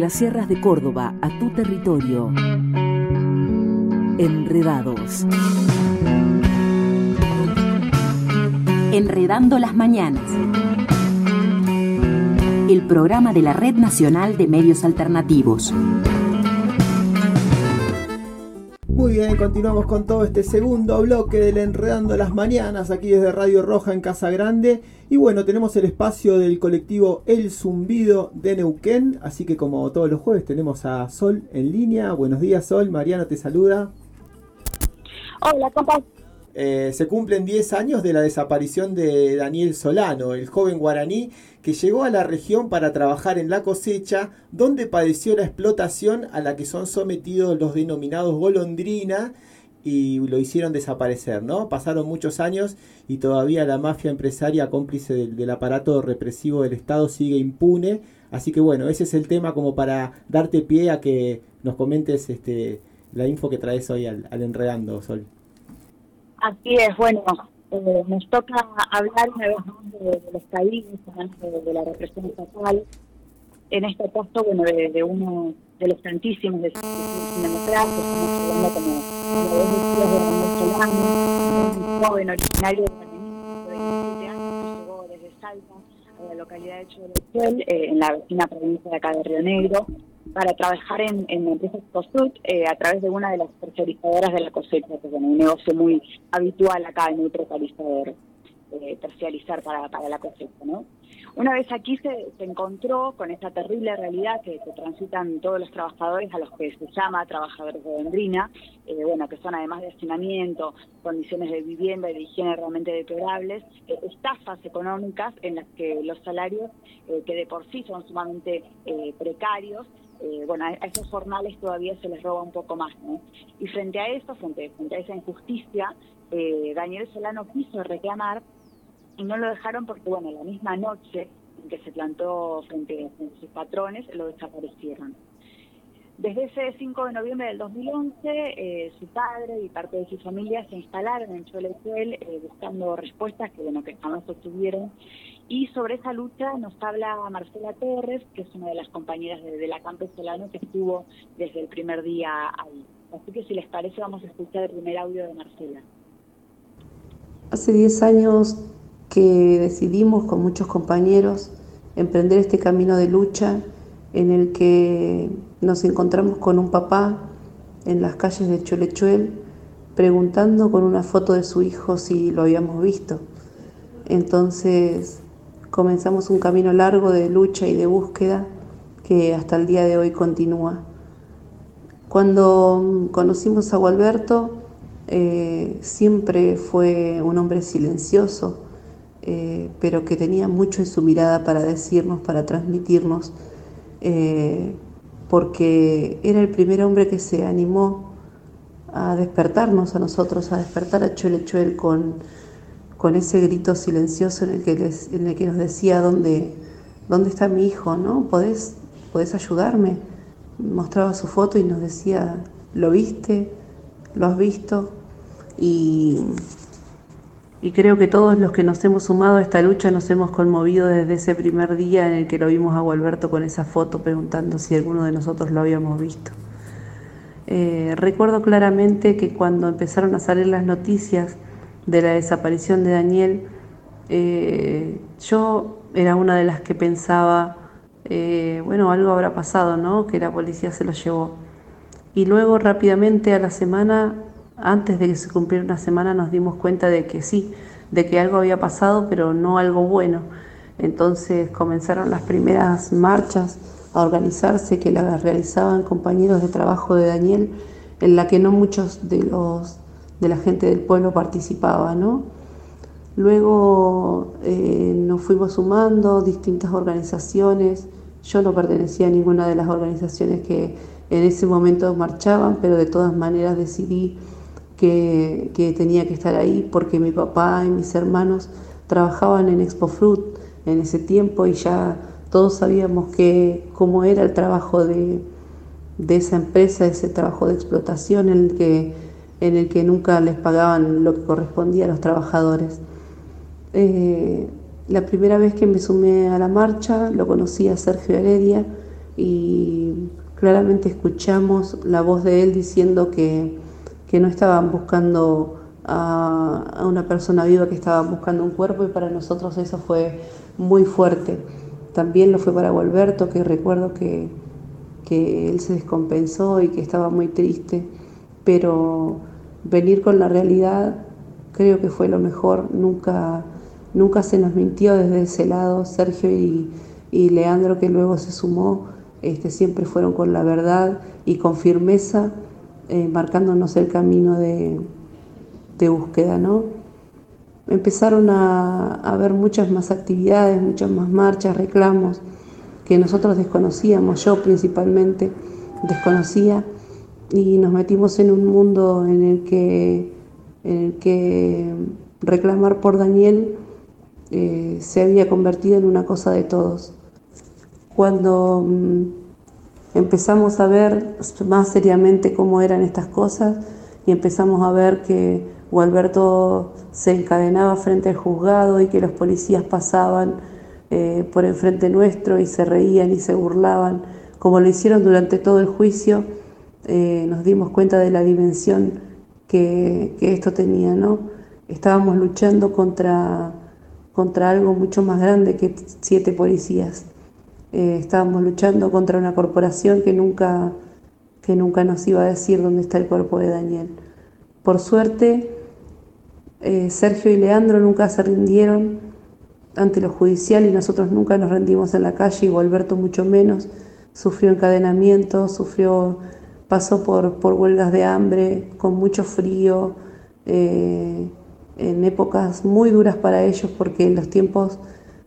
las sierras de Córdoba a tu territorio. Enredados. Enredando las mañanas. El programa de la Red Nacional de Medios Alternativos. Muy bien, continuamos con todo este segundo bloque del Enredando las Mañanas, aquí desde Radio Roja en Casa Grande. Y bueno, tenemos el espacio del colectivo El Zumbido de Neuquén, así que como todos los jueves tenemos a Sol en línea. Buenos días, Sol. Mariano te saluda. Hola, compa. Se cumplen 10 años de la desaparición de Daniel Solano, el joven guaraní que llegó a la región para trabajar en la cosecha, donde padeció la explotación a la que son sometidos los denominados golondrina y lo hicieron desaparecer, ¿no? Pasaron muchos años y todavía la mafia empresaria cómplice del aparato represivo del Estado sigue impune. Así que bueno, ese es el tema como para darte pie a que nos comentes la info que traes hoy al Enredando, Sol. Así es, bueno, nos toca hablar una vez más del estallido, de la represión estatal, en este caso, bueno, de uno de los tantísimos de democracia, estamos hablando como de Daniel Solano, un joven originario de 17 años que llegó desde Salta a la localidad de Cholechuel, en la vecina provincia de acá de Río Negro, para trabajar en la empresa Cosut a través de una de las terciarizadoras de la cosecha, que es un negocio muy habitual acá, muy precarizador, terciarizar para la cosecha, ¿no? Una vez aquí se encontró con esta terrible realidad que transitan todos los trabajadores, a los que se llama trabajadores de golondrina, bueno, que son además de hacinamiento, condiciones de vivienda y de higiene realmente deplorables, estafas económicas en las que los salarios, que de por sí son sumamente precarios, bueno, a esos jornales todavía se les roba un poco más, ¿no? Y frente a eso, frente a esa injusticia, Daniel Solano quiso reclamar y no lo dejaron porque, bueno, la misma noche en que se plantó frente a sus patrones, lo desaparecieron. Desde ese 5 de noviembre del 2011, su padre y parte de su familia se instalaron en Cholechuel buscando respuestas que, bueno, que jamás obtuvieron. Y sobre esa lucha nos habla Marcela Torres, que es una de las compañeras de la Campo Solano que estuvo desde el primer día ahí. Así que si les parece vamos a escuchar el primer audio de Marcela. Hace 10 años que decidimos con muchos compañeros emprender este camino de lucha en el que nos encontramos con un papá en las calles de Cholechuel preguntando con una foto de su hijo si lo habíamos visto. Entonces comenzamos un camino largo de lucha y de búsqueda que hasta el día de hoy continúa. Cuando conocimos a Gualberto, siempre fue un hombre silencioso, pero que tenía mucho en su mirada para decirnos, para transmitirnos, porque era el primer hombre que se animó a despertarnos a nosotros, a despertar a Cholechuel con ese grito silencioso en el que nos decía ¿dónde está mi hijo? ¿No? ¿Podés ayudarme? Mostraba su foto y nos decía, ¿lo viste? ¿Lo has visto? Y creo que todos los que nos hemos sumado a esta lucha nos hemos conmovido desde ese primer día en el que lo vimos a Gualberto con esa foto preguntando si alguno de nosotros lo habíamos visto. Recuerdo claramente que cuando empezaron a salir las noticias de la desaparición de Daniel, yo era una de las que pensaba, bueno, algo habrá pasado, ¿no? Que la policía se lo llevó. Y luego rápidamente a la semana, antes de que se cumpliera una semana, nos dimos cuenta de que sí, de que algo había pasado, pero no algo bueno. Entonces comenzaron las primeras marchas a organizarse que las realizaban compañeros de trabajo de Daniel, en la que no muchos de la gente del pueblo participaba, ¿no? Luego nos fuimos sumando distintas organizaciones. Yo no pertenecía a ninguna de las organizaciones que en ese momento marchaban, pero de todas maneras decidí que tenía que estar ahí porque mi papá y mis hermanos trabajaban en Expofruit en ese tiempo y ya todos sabíamos cómo era el trabajo de esa empresa, ese trabajo de explotación en el que nunca les pagaban lo que correspondía a los trabajadores. La primera vez que me sumé a la marcha lo conocí a Sergio Heredia, y claramente escuchamos la voz de él diciendo que no estaban buscando a una persona viva, que estaban buscando un cuerpo, y para nosotros eso fue muy fuerte. También lo fue para Gualberto, que recuerdo que él se descompensó y que estaba muy triste, pero venir con la realidad creo que fue lo mejor. Nunca se nos mintió desde ese lado. Sergio y Leandro, que luego se sumó, siempre fueron con la verdad y con firmeza, marcándonos el camino de búsqueda, ¿no? Empezaron a haber muchas más actividades, muchas más marchas, reclamos que nosotros desconocíamos. Yo principalmente desconocía, y nos metimos en un mundo en el que reclamar por Daniel se había convertido en una cosa de todos. Cuando empezamos a ver más seriamente cómo eran estas cosas, y empezamos a ver que Gualberto se encadenaba frente al juzgado y que los policías pasaban por enfrente nuestro y se reían y se burlaban, como lo hicieron durante todo el juicio, nos dimos cuenta de la dimensión que esto tenía, ¿no? Estábamos luchando contra algo mucho más grande que 7 policías. Estábamos luchando contra una corporación que nunca nos iba a decir dónde está el cuerpo de Daniel. Por suerte, Sergio y Leandro nunca se rindieron ante lo judicial, y nosotros nunca nos rendimos en la calle, y Gualberto mucho menos. Sufrió encadenamiento, pasó por huelgas de hambre, con mucho frío, en épocas muy duras para ellos, porque en los tiempos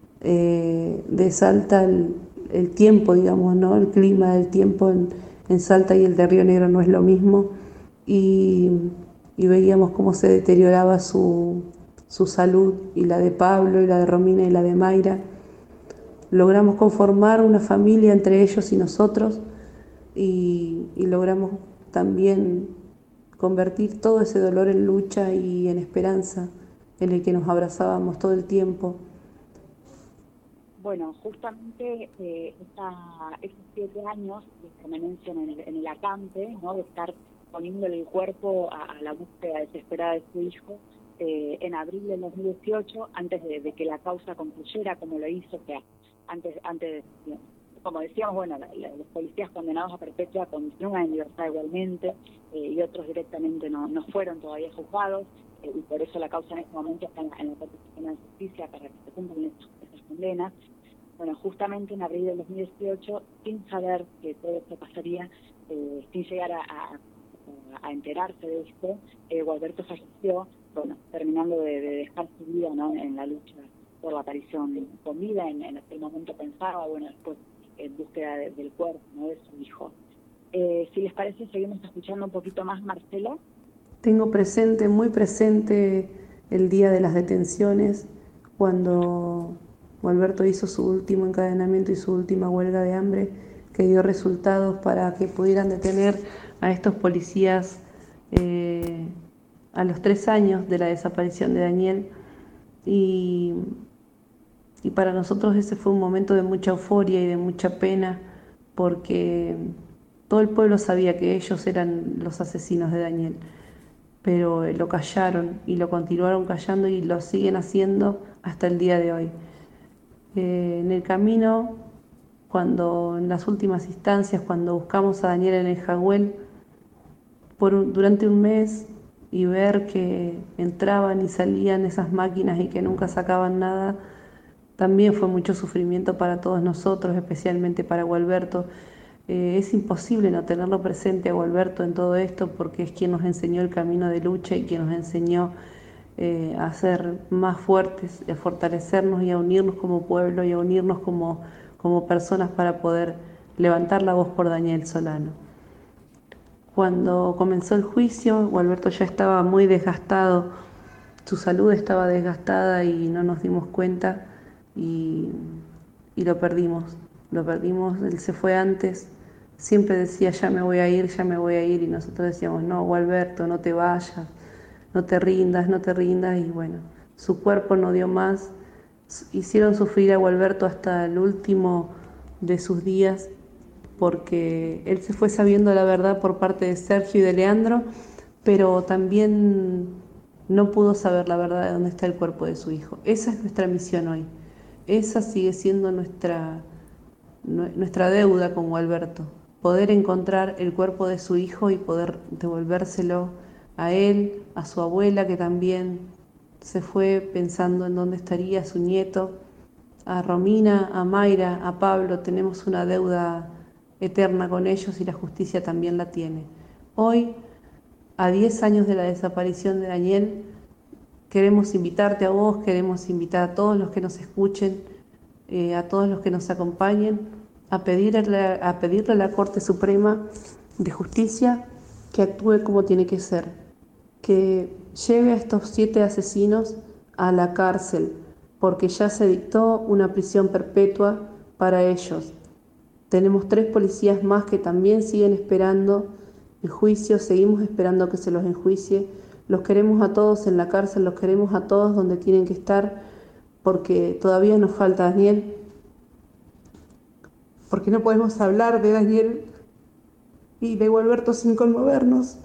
de Salta, el tiempo, digamos, ¿no? El clima del tiempo en Salta y el de Río Negro no es lo mismo, y veíamos cómo se deterioraba su salud, y la de Pablo, y la de Romina, y la de Mayra. Logramos conformar una familia entre ellos y nosotros, y logramos también convertir todo ese dolor en lucha y en esperanza, en el que nos abrazábamos todo el tiempo. Bueno, justamente esos 7 años de permanencia en el acampe, ¿no? De estar poniéndole el cuerpo a la búsqueda desesperada de su hijo, en abril del 2018, antes de que la causa concluyera como lo hizo, que antes como decíamos, bueno, los policías condenados a perpetua continúan en libertad igualmente, y otros directamente no fueron todavía juzgados, y por eso la causa en este momento está en la Corte Suprema de Justicia para que se cumplan esas condenas. Bueno, justamente en abril del 2018, sin saber que todo esto pasaría, sin llegar a enterarse de esto, Gualberto falleció, bueno, terminando de dejar su vida, ¿no? En la lucha por la aparición con vida. En aquel momento pensaba, bueno, después en búsqueda del cuerpo, ¿no? De su hijo. Si les parece, seguimos escuchando un poquito más, Marcela. Tengo presente, muy presente, el día de las detenciones, cuando Gualberto hizo su último encadenamiento y su última huelga de hambre, que dio resultados para que pudieran detener a estos policías a los 3 años de la desaparición de Daniel. Y para nosotros ese fue un momento de mucha euforia y de mucha pena, porque todo el pueblo sabía que ellos eran los asesinos de Daniel, pero lo callaron y lo continuaron callando, y lo siguen haciendo hasta el día de hoy. En el camino, en las últimas instancias, cuando buscamos a Daniel en el Jagüel, durante un mes, y ver que entraban y salían esas máquinas y que nunca sacaban nada, también fue mucho sufrimiento para todos nosotros, especialmente para Gualberto. Es imposible no tenerlo presente a Gualberto en todo esto, porque es quien nos enseñó el camino de lucha y quien nos enseñó a ser más fuertes, a fortalecernos y a unirnos como pueblo y a unirnos como personas para poder levantar la voz por Daniel Solano. Cuando comenzó el juicio, Gualberto ya estaba muy desgastado, su salud estaba desgastada, y no nos dimos cuenta, y lo perdimos, él se fue antes. Siempre decía, ya me voy a ir, y nosotros decíamos, no, Gualberto, no te vayas, no te rindas, y bueno, su cuerpo no dio más. Hicieron sufrir a Gualberto hasta el último de sus días, porque él se fue sabiendo la verdad por parte de Sergio y de Leandro, pero también no pudo saber la verdad de dónde está el cuerpo de su hijo. Esa es nuestra misión hoy. Esa sigue siendo nuestra deuda con Gualberto. Poder encontrar el cuerpo de su hijo y poder devolvérselo a él, a su abuela, que también se fue pensando en dónde estaría su nieto, a Romina, a Mayra, a Pablo. Tenemos una deuda eterna con ellos y la justicia también la tiene. Hoy, a 10 años de la desaparición de Daniel, queremos invitarte a vos, queremos invitar a todos los que nos escuchen, a todos los que nos acompañen, a pedirle a la Corte Suprema de Justicia que actúe como tiene que ser, que lleve a estos 7 asesinos a la cárcel, porque ya se dictó una prisión perpetua para ellos. Tenemos 3 policías más que también siguen esperando el juicio, seguimos esperando que se los enjuicie. Los queremos a todos en la cárcel, los queremos a todos donde tienen que estar, porque todavía nos falta Daniel, porque no podemos hablar de Daniel y de Gualberto sin conmovernos,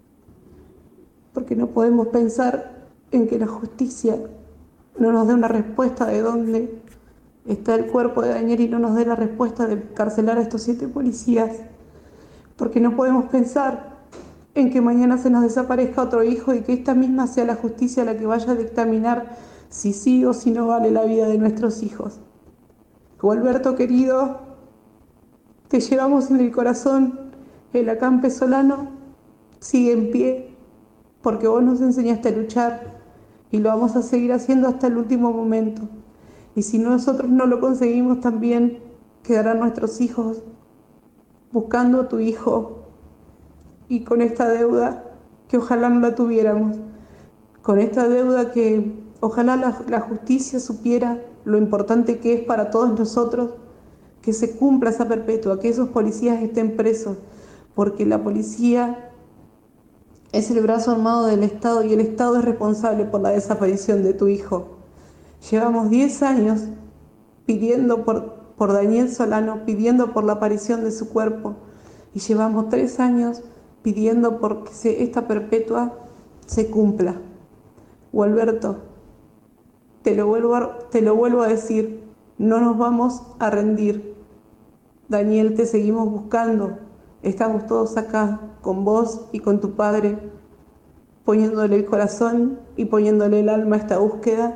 porque no podemos pensar en que la justicia no nos dé una respuesta de dónde está el cuerpo de Daniel y no nos dé la respuesta de encarcelar a estos 7 policías, porque no podemos pensar en que mañana se nos desaparezca otro hijo y que esta misma sea la justicia la que vaya a dictaminar si sí o si no vale la vida de nuestros hijos. Gualberto querido, te llevamos en el corazón. El acampe Solano sigue en pie porque vos nos enseñaste a luchar y lo vamos a seguir haciendo hasta el último momento. Y si nosotros no lo conseguimos, también quedarán nuestros hijos buscando a tu hijo y con esta deuda que ojalá no la tuviéramos, con esta deuda que ojalá la justicia supiera lo importante que es para todos nosotros que se cumpla esa perpetua, que esos policías estén presos, porque la policía es el brazo armado del Estado y el Estado es responsable por la desaparición de tu hijo. Llevamos 10 años pidiendo por Daniel Solano, pidiendo por la aparición de su cuerpo, y llevamos 3 años pidiendo por que esta perpetua se cumpla. Gualberto, te lo vuelvo a decir, no nos vamos a rendir. Daniel, te seguimos buscando. Estamos todos acá con vos y con tu padre, poniéndole el corazón y poniéndole el alma a esta búsqueda.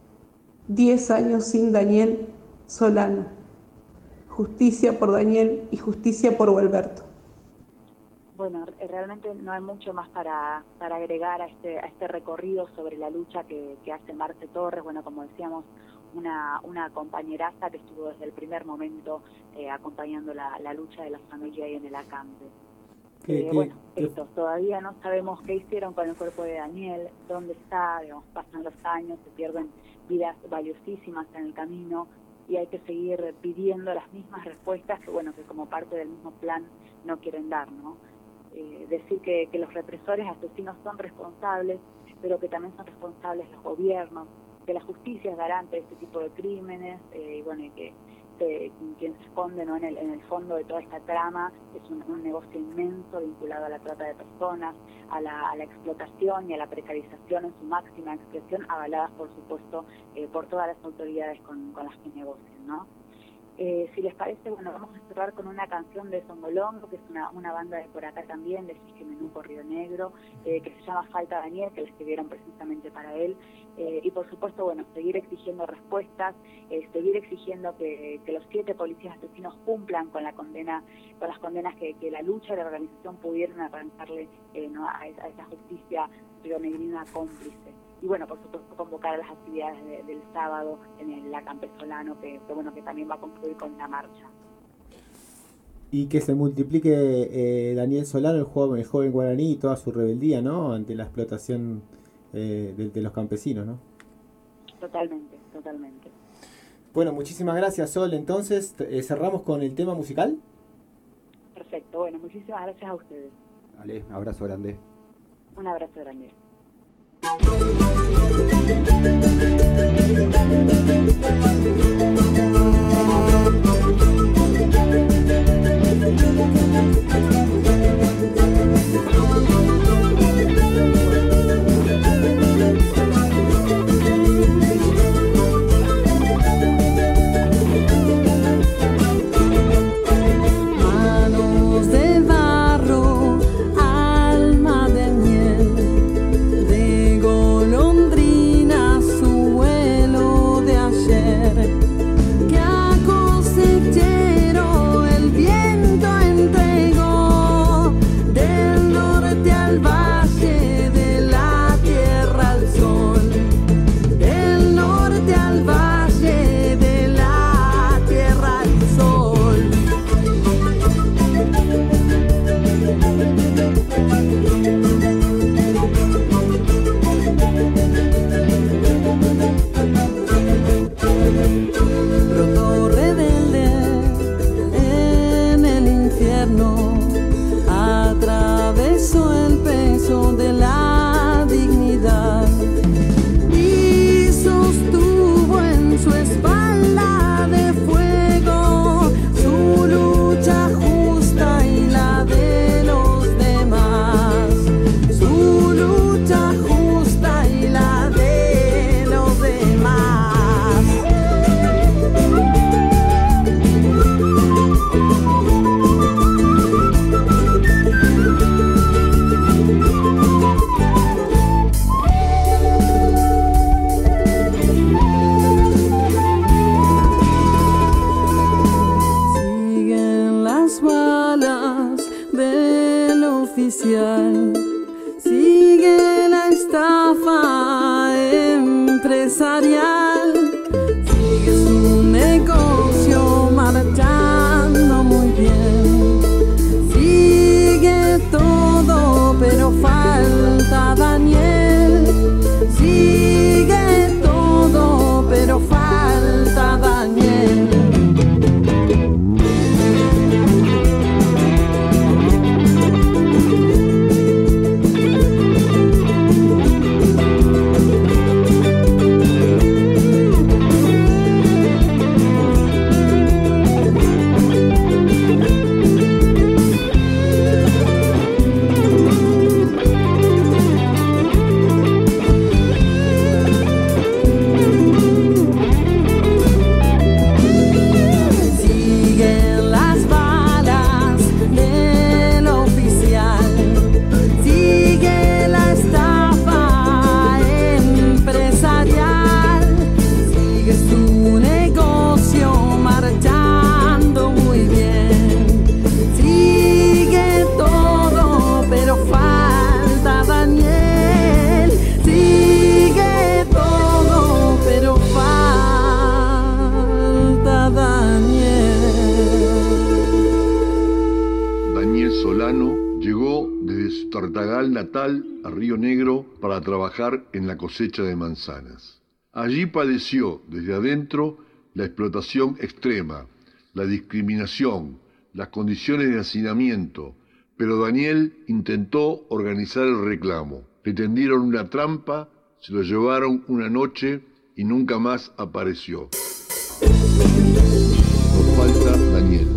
10 años sin Daniel Solano. Justicia por Daniel y justicia por Gualberto. Bueno, realmente no hay mucho más para agregar a este recorrido sobre la lucha que hace Marce Torres. Bueno, como decíamos, una compañeraza que estuvo desde el primer momento acompañando la lucha de la familia ahí en el acampe. Todavía no sabemos qué hicieron con el cuerpo de Daniel, dónde está, pasan los años, se pierden vidas valiosísimas en el camino y hay que seguir pidiendo las mismas respuestas que como parte del mismo plan no quieren dar, ¿no? Decir que los represores asesinos son responsables, pero que también son responsables los gobiernos, que la justicia es garante de este tipo de crímenes, y que quien se esconde, ¿no?, en el fondo de toda esta trama es un negocio inmenso vinculado a la trata de personas, a la explotación y a la precarización en su máxima expresión, avaladas por supuesto por todas las autoridades con las que negocian, ¿no? Si les parece, vamos a cerrar con una canción de Songolongo, que es una banda de por acá también, de Cisque Menuco, Río Negro, que se llama Falta Daniel, que la escribieron precisamente para él. Y por supuesto, seguir exigiendo respuestas, seguir exigiendo que los 7 policías asesinos cumplan con las condenas que la lucha y la organización pudieron arrancarle a esa justicia rionegrina cómplice. Y por supuesto convocar a las actividades del sábado en el acampe Solano, que también va a concluir con una marcha. Y que se multiplique Daniel Solano, el joven guaraní, y toda su rebeldía, ¿no?, ante la explotación de los campesinos, ¿no? Totalmente. Bueno, muchísimas gracias, Sol. Entonces, cerramos con el tema musical. Perfecto, muchísimas gracias a ustedes. Vale, un abrazo grande. Un abrazo grande. Tartagal natal a Río Negro para trabajar en la cosecha de manzanas. Allí padeció desde adentro la explotación extrema, la discriminación, las condiciones de hacinamiento, pero Daniel intentó organizar el reclamo. Le tendieron una trampa, se lo llevaron una noche y nunca más apareció. Nos falta Daniel.